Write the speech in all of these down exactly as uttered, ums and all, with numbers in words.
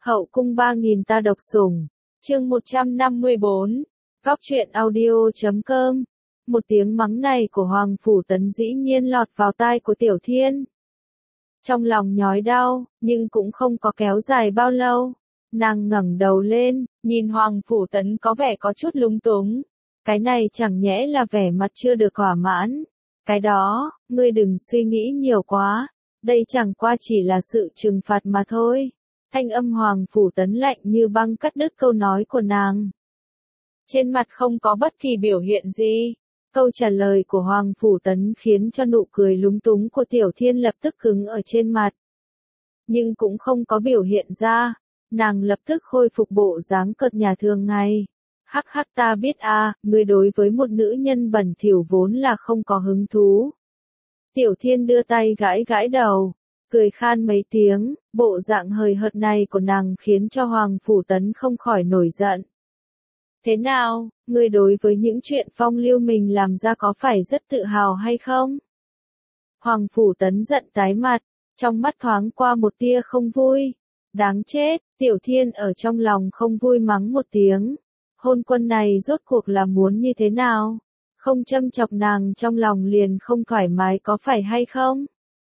Hậu cung ba nghìn ta độc sủng, chương một trăm năm mươi bốn, góc truyện audio chấm com. Một tiếng mắng này của Hoàng Phủ Tấn dĩ nhiên lọt vào tai của Tiểu Thiên. Trong lòng nhói đau, nhưng cũng không có kéo dài bao lâu. Nàng ngẩng đầu lên, nhìn Hoàng Phủ Tấn có vẻ có chút lúng túng. Cái này chẳng nhẽ là vẻ mặt chưa được thỏa mãn. Cái đó, ngươi đừng suy nghĩ nhiều quá. Đây chẳng qua chỉ là sự trừng phạt mà thôi. Thanh âm Hoàng Phủ Tấn lạnh như băng cắt đứt câu nói của nàng. Trên mặt không có bất kỳ biểu hiện gì. Câu trả lời của Hoàng Phủ Tấn khiến cho nụ cười lúng túng của Tiểu Thiên lập tức cứng ở trên mặt. Nhưng cũng không có biểu hiện ra. Nàng lập tức khôi phục bộ dáng cợt nhả thường ngày. Hắc hắc, ta biết a, à, ngươi đối với một nữ nhân bẩn thỉu vốn là không có hứng thú. Tiểu Thiên đưa tay gãi gãi đầu, cười khan mấy tiếng, bộ dạng hời hợt này của nàng khiến cho Hoàng Phủ Tấn không khỏi nổi giận. Thế nào, ngươi đối với những chuyện phong lưu mình làm ra có phải rất tự hào hay không? Hoàng Phủ Tấn giận tái mặt, trong mắt thoáng qua một tia không vui. Đáng chết, Tiểu Thiên ở trong lòng không vui mắng một tiếng. Hôn quân này rốt cuộc là muốn như thế nào? Không châm chọc nàng trong lòng liền không thoải mái có phải hay không?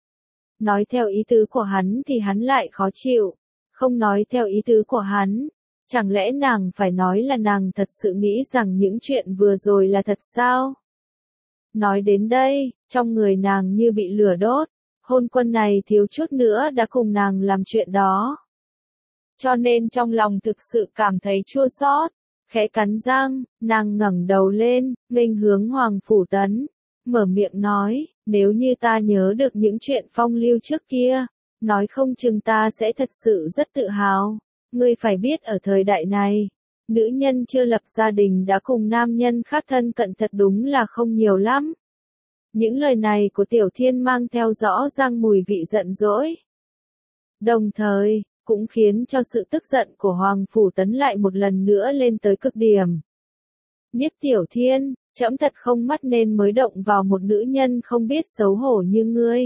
Nói theo ý tứ của hắn thì hắn lại khó chịu. Không nói theo ý tứ của hắn. Chẳng lẽ nàng phải nói là nàng thật sự nghĩ rằng những chuyện vừa rồi là thật sao? Nói đến đây, trong người nàng như bị lửa đốt. Hôn quân này thiếu chút nữa đã cùng nàng làm chuyện đó. Cho nên trong lòng thực sự cảm thấy chua xót. Khẽ cắn răng, nàng ngẩng đầu lên, nghênh hướng Hoàng Phủ Tấn, mở miệng nói, nếu như ta nhớ được những chuyện phong lưu trước kia, nói không chừng ta sẽ thật sự rất tự hào. Ngươi phải biết ở thời đại này, nữ nhân chưa lập gia đình đã cùng nam nhân khác thân cận thật đúng là không nhiều lắm. Những lời này của Tiểu Thiên mang theo rõ ràng mùi vị giận dỗi. Đồng thời, cũng khiến cho sự tức giận của Hoàng Phủ Tấn lại một lần nữa lên tới cực điểm. Niết Tiểu Thiên, trẫm thật không mắt nên mới động vào một nữ nhân không biết xấu hổ như ngươi.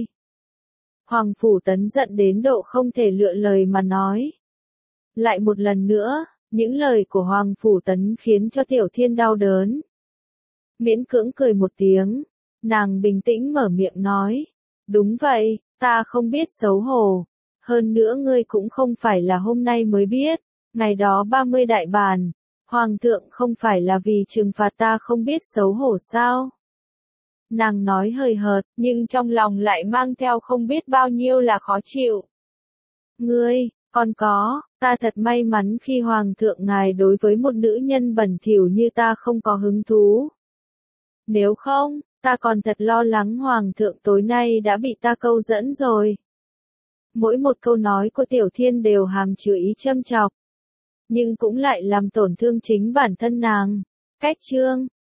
Hoàng Phủ Tấn giận đến độ không thể lựa lời mà nói. Lại một lần nữa, những lời của Hoàng Phủ Tấn khiến cho Tiểu Thiên đau đớn. Miễn cưỡng cười một tiếng, nàng bình tĩnh mở miệng nói. Đúng vậy, ta không biết xấu hổ. Hơn nữa ngươi cũng không phải là hôm nay mới biết, ngày đó ba mươi đại bàn, Hoàng thượng không phải là vì trừng phạt ta không biết xấu hổ sao? Nàng nói hời hợt, nhưng trong lòng lại mang theo không biết bao nhiêu là khó chịu. Ngươi, còn có, ta thật may mắn khi Hoàng thượng ngài đối với một nữ nhân bẩn thỉu như ta không có hứng thú. Nếu không, ta còn thật lo lắng Hoàng thượng tối nay đã bị ta câu dẫn rồi. Mỗi một câu nói của Tiểu Thiên đều hàm chứa ý châm chọc, nhưng cũng lại làm tổn thương chính bản thân nàng. Cách chương